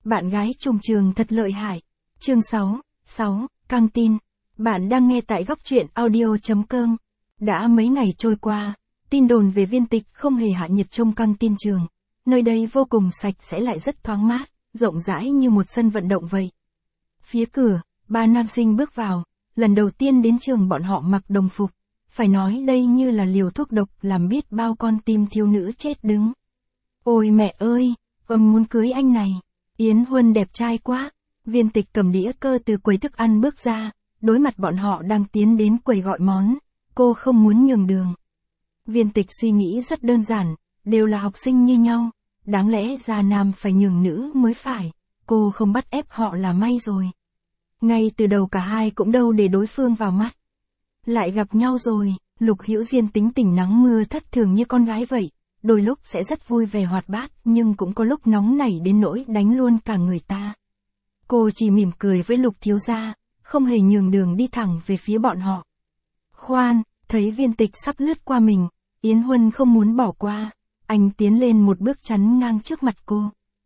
Bạn gái trùng trường thật lợi hại. Chương 6, căng tin. Bạn đang nghe tại góc truyện audio.com. Đã mấy ngày trôi qua, tin đồn về Viên Tịch không hề hạ nhiệt trong căng tin trường. Nơi đây vô cùng sạch sẽ lại rất thoáng mát, rộng rãi như một sân vận động vậy. Phía cửa, ba nam sinh bước vào, lần đầu tiên đến trường bọn họ mặc đồng phục. Phải nói đây như là liều thuốc độc làm biết bao con tim thiếu nữ chết đứng. Ôi mẹ ơi, muốn cưới anh này. Yến Huân đẹp trai quá. Viên Tịch cầm đĩa cơ từ quầy thức ăn bước ra, đối mặt bọn họ đang tiến đến quầy gọi món, cô không muốn nhường đường. Viên Tịch suy nghĩ rất đơn giản, đều là học sinh như nhau, đáng lẽ ra nam phải nhường nữ mới phải, cô không bắt ép họ là may rồi. Ngay từ đầu cả hai cũng đâu để đối phương vào mắt. Lại gặp nhau rồi, Lục Hữu Diên tính tình nắng mưa thất thường như con gái vậy, đôi lúc sẽ rất vui vẻ hoạt bát nhưng cũng có lúc nóng nảy đến nỗi đánh luôn cả người ta. Cô chỉ mỉm cười với Lục thiếu gia, không hề nhường đường đi thẳng về phía bọn họ. Khoan, thấy Viên Tịch sắp lướt qua mình, Yến Huân không muốn bỏ qua, anh tiến lên một bước chắn ngang trước mặt cô.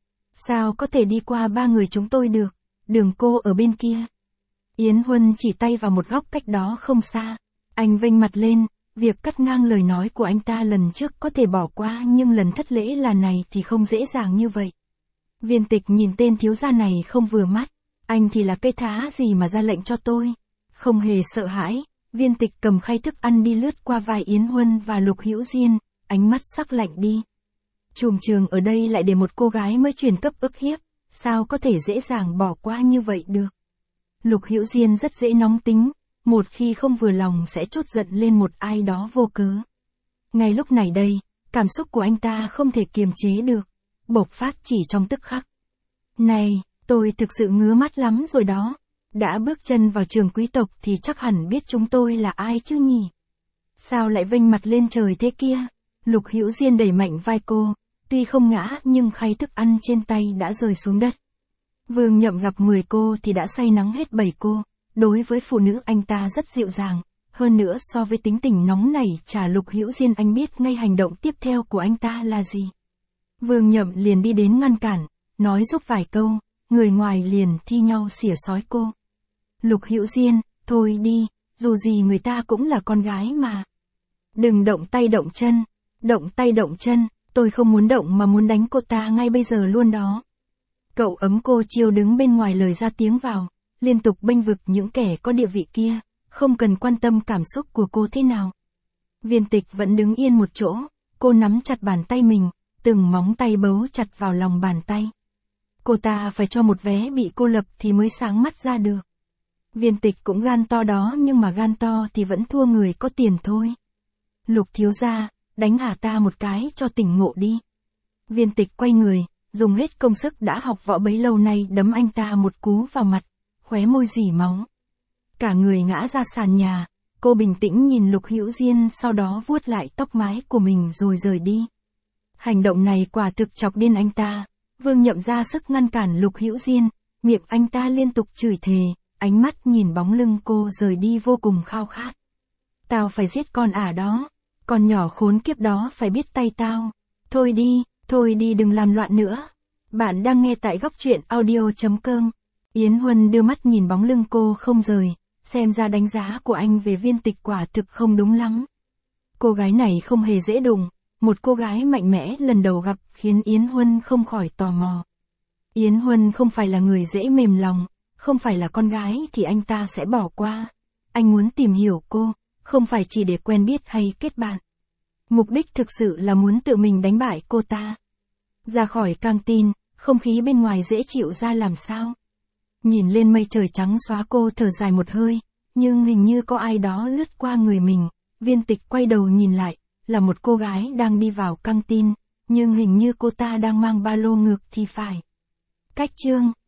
Sao có thể đi qua ba người chúng tôi được, đường cô ở bên kia. Yến Huân chỉ tay vào một góc cách đó không xa, anh vênh mặt lên, việc cắt ngang lời nói của anh ta lần trước có thể bỏ qua nhưng lần thất lễ là này thì không dễ dàng như vậy. Viên Tịch nhìn tên thiếu gia này không vừa mắt, anh thì là cây thá gì mà ra lệnh cho tôi. Không hề sợ hãi, Viên Tịch cầm khay thức ăn đi lướt qua vai Yến Huân và Lục Hữu Diên, ánh mắt sắc lạnh đi. Trùm trường ở đây lại để một cô gái mới chuyển cấp ức hiếp, sao có thể dễ dàng bỏ qua như vậy được. Lục Hữu Diên rất dễ nóng tính, một khi không vừa lòng sẽ trút giận lên một ai đó vô cớ. Ngay lúc này đây, cảm xúc của anh ta không thể kiềm chế được, bộc phát chỉ trong tức khắc. Này, tôi thực sự ngứa mắt lắm rồi đó. Đã bước chân vào trường quý tộc thì chắc hẳn biết chúng tôi là ai chứ nhỉ? Sao lại vênh mặt lên trời thế kia? Lục Hữu Diên đẩy mạnh vai cô, tuy không ngã nhưng khay thức ăn trên tay đã rơi xuống đất. Vương Nhậm gặp 10 cô thì đã say nắng hết 7 cô, đối với phụ nữ anh ta rất dịu dàng, hơn nữa so với tính tình nóng nảy trả Lục Hữu Diên anh biết ngay hành động tiếp theo của anh ta là gì. Vương Nhậm liền đi đến ngăn cản, nói giúp vài câu, người ngoài liền thi nhau xỉa xói cô. Lục Hữu Diên, thôi đi, dù gì người ta cũng là con gái mà. Đừng động tay động chân, tôi không muốn động mà muốn đánh cô ta ngay bây giờ luôn đó. Cậu ấm cô Chiêu đứng bên ngoài lời ra tiếng vào, liên tục bênh vực những kẻ có địa vị kia, không cần quan tâm cảm xúc của cô thế nào. Viên Tịch vẫn đứng yên một chỗ, cô nắm chặt bàn tay mình, từng móng tay bấu chặt vào lòng bàn tay. Cô ta phải cho một vé bị cô lập thì mới sáng mắt ra được. Viên Tịch cũng gan to đó nhưng mà gan to thì vẫn thua người có tiền thôi. Lục thiếu gia, đánh ả ta một cái cho tỉnh ngộ đi. Viên Tịch quay người, dùng hết công sức đã học võ bấy lâu nay đấm anh ta một cú vào mặt, khóe môi rỉ máu. Cả người ngã ra sàn nhà, cô bình tĩnh nhìn Lục Hữu Diên sau đó vuốt lại tóc mái của mình rồi rời đi. Hành động này quả thực chọc điên anh ta. Vương Nhậm ra sức ngăn cản Lục Hữu Diên, miệng anh ta liên tục chửi thề, ánh mắt nhìn bóng lưng cô rời đi vô cùng khao khát. Tao phải giết con ả đó, con nhỏ khốn kiếp đó phải biết tay tao. Thôi đi đừng làm loạn nữa. Bạn đang nghe tại góc truyện audio.com. Yến Huân đưa mắt nhìn bóng lưng cô không rời, xem ra đánh giá của anh về Viên Tịch quả thực không đúng lắm. Cô gái này không hề dễ đụng, một cô gái mạnh mẽ lần đầu gặp khiến Yến Huân không khỏi tò mò. Yến Huân không phải là người dễ mềm lòng, không phải là con gái thì anh ta sẽ bỏ qua. Anh muốn tìm hiểu cô, không phải chỉ để quen biết hay kết bạn. Mục đích thực sự là muốn tự mình đánh bại cô ta. Ra khỏi căng tin, không khí bên ngoài dễ chịu ra làm sao. Nhìn lên mây trời trắng xóa cô thở dài một hơi, nhưng hình như có ai đó lướt qua người mình. Viên Tịch quay đầu nhìn lại, là một cô gái đang đi vào căng tin, nhưng hình như cô ta đang mang ba lô ngược thì phải. Cách chương